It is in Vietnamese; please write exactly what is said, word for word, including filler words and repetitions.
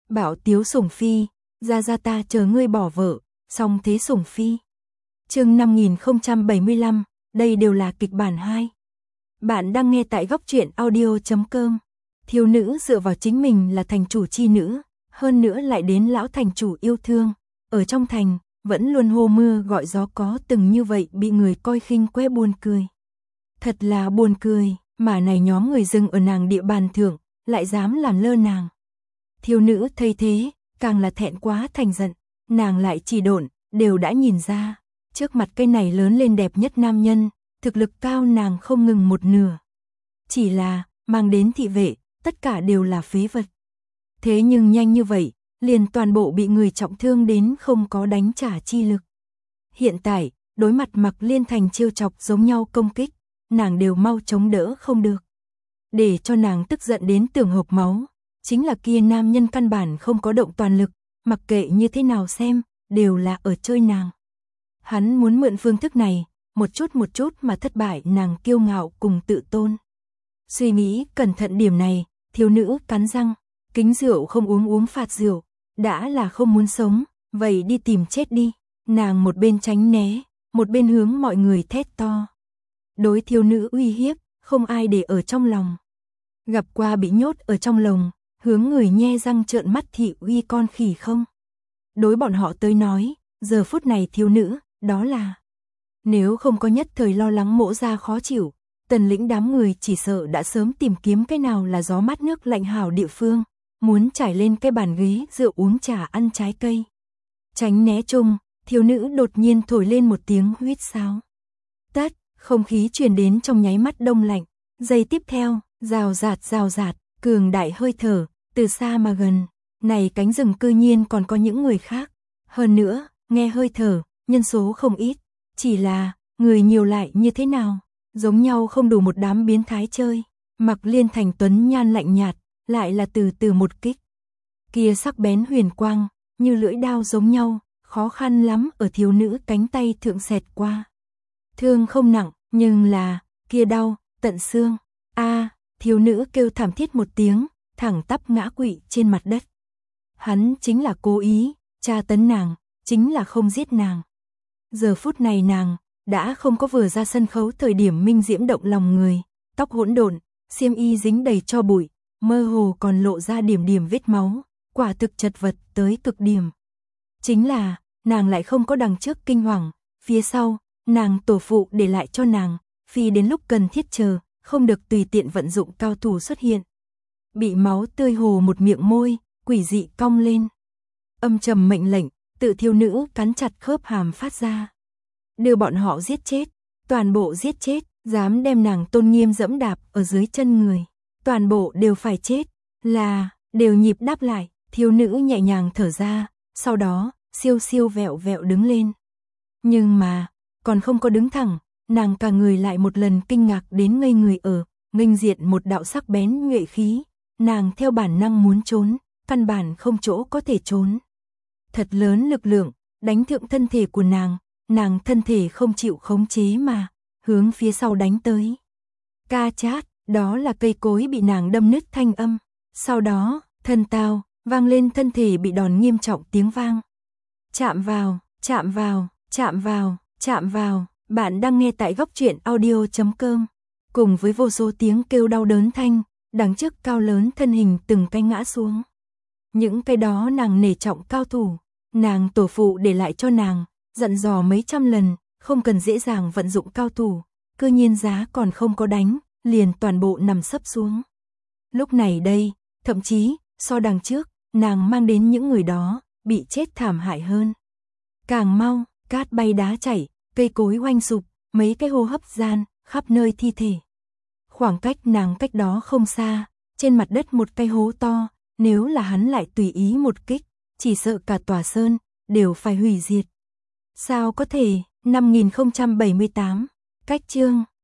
Bảo Tiếu Sủng Phi, ra ra ta chờ ngươi bỏ vợ, song thế Sủng Phi. Chương năm nghìn không trăm bảy mươi lăm, đây đều là kịch bản hai. Bạn đang nghe tại góc truyện audio chấm com. Thiếu nữ dựa vào chính mình là thành chủ chi nữ, hơn nữa lại đến lão thành chủ yêu thương, ở trong thành vẫn luôn hô mưa gọi gió, có từng như vậy bị người coi khinh quét, buồn cười. Thật là buồn cười, mà này nhóm người dừng ở nàng địa bàn thượng, lại dám làm lơ nàng. Thiếu nữ thấy thế, càng là thẹn quá thành giận, nàng lại chỉ độn, đều đã nhìn ra, trước mặt cây này lớn lên đẹp nhất nam nhân, thực lực cao nàng không ngừng một nửa. Chỉ là, mang đến thị vệ, tất cả đều là phế vật. Thế nhưng nhanh như vậy, liền toàn bộ bị người trọng thương đến không có đánh trả chi lực. Hiện tại, đối mặt Mặc Liên Thành trêu chọc giống nhau công kích, nàng đều mau chống đỡ không được. Để cho nàng tức giận đến tưởng hộc máu, chính là kia nam nhân căn bản không có động toàn lực, mặc kệ như thế nào xem, đều là ở chơi nàng. Hắn muốn mượn phương thức này, một chút một chút mà thất bại nàng kiêu ngạo cùng tự tôn. Suy nghĩ cẩn thận điểm này, thiếu nữ cắn răng, kính rượu không uống uống phạt rượu, đã là không muốn sống, vậy đi tìm chết đi. Nàng một bên tránh né, một bên hướng mọi người thét to. Đối thiếu nữ uy hiếp, không ai để ở trong lòng. Gặp qua bị nhốt ở trong lồng, hướng người nhe răng trợn mắt thị uy con khỉ không. Đối bọn họ tới nói, giờ phút này thiếu nữ, đó là. Nếu không có nhất thời lo lắng Mỗ gia khó chịu, Tần Lĩnh đám người chỉ sợ đã sớm tìm kiếm cái nào là gió mát nước lạnh hảo địa phương, muốn trải lên cái bàn ghế rượu uống trà ăn trái cây. Tránh né chung, thiếu nữ đột nhiên thổi lên một tiếng huýt sáo. Tát, không khí truyền đến trong nháy mắt đông lạnh, giây tiếp theo, rào rạt rào rạt, cường đại hơi thở, từ xa mà gần, này cánh rừng cư nhiên còn có những người khác. Hơn nữa, nghe hơi thở, nhân số không ít, chỉ là, người nhiều lại như thế nào, giống nhau không đủ một đám biến thái chơi. Mặc Liên Thành tuấn nhan lạnh nhạt, lại là từ từ một kích. Kia sắc bén huyền quang, như lưỡi đao giống nhau, khó khăn lắm ở thiếu nữ cánh tay thượng xẹt qua. Thương không nặng, nhưng là, kia đau, tận xương. A, thiếu nữ kêu thảm thiết một tiếng, thẳng tắp ngã quỵ trên mặt đất. Hắn chính là cố ý, tra tấn nàng, chính là không giết nàng. Giờ phút này nàng, đã không có vừa ra sân khấu thời điểm minh diễm động lòng người, tóc hỗn độn, xiêm y dính đầy tro bụi, mơ hồ còn lộ ra điểm điểm vết máu, quả thực chật vật tới cực điểm. Chính là, nàng lại không có đằng trước kinh hoàng, phía sau, nàng tổ phụ để lại cho nàng, phi đến lúc cần thiết chờ, không được tùy tiện vận dụng cao thủ xuất hiện. Bị máu tươi hồ một miệng môi, quỷ dị cong lên. Âm trầm mệnh lệnh, tự thiếu nữ cắn chặt khớp hàm phát ra. Đưa bọn họ giết chết, toàn bộ giết chết, dám đem nàng tôn nghiêm dẫm đạp ở dưới chân người. Toàn bộ đều phải chết, là, đều nhịp đáp lại, thiếu nữ nhẹ nhàng thở ra, sau đó, siêu siêu vẹo vẹo đứng lên. Nhưng mà, còn không có đứng thẳng, nàng cả người lại một lần kinh ngạc đến ngây người ở, nghênh diện một đạo sắc bén nhuệ khí, nàng theo bản năng muốn trốn, căn bản không chỗ có thể trốn. Thật lớn lực lượng, đánh thượng thân thể của nàng, nàng thân thể không chịu khống chế mà, hướng phía sau đánh tới. Ca chát, đó là cây cối bị nàng đâm nứt thanh âm, sau đó, thân tao, vang lên thân thể bị đòn nghiêm trọng tiếng vang. Chạm vào, chạm vào, chạm vào, chạm vào, bạn đang nghe tại góc truyện audio chấm com. Cùng với vô số tiếng kêu đau đớn thanh, đằng trước cao lớn thân hình từng cái ngã xuống. Những cái đó nàng nể trọng cao thủ, nàng tổ phụ để lại cho nàng, dặn dò mấy trăm lần, không cần dễ dàng vận dụng cao thủ, cư nhiên giá còn không có đánh, liền toàn bộ nằm sấp xuống. Lúc này đây, thậm chí, so đằng trước, nàng mang đến những người đó, bị chết thảm hại hơn. Càng mau, cát bay đá chảy, cây cối oanh sụp, mấy cái hô hấp gian, khắp nơi thi thể. Khoảng cách nàng cách đó không xa, trên mặt đất một cái hố to, nếu là hắn lại tùy ý một kích, chỉ sợ cả tòa sơn, đều phải hủy diệt. Sao có thể, năm nghìn không trăm bảy mươi tám, cách chương.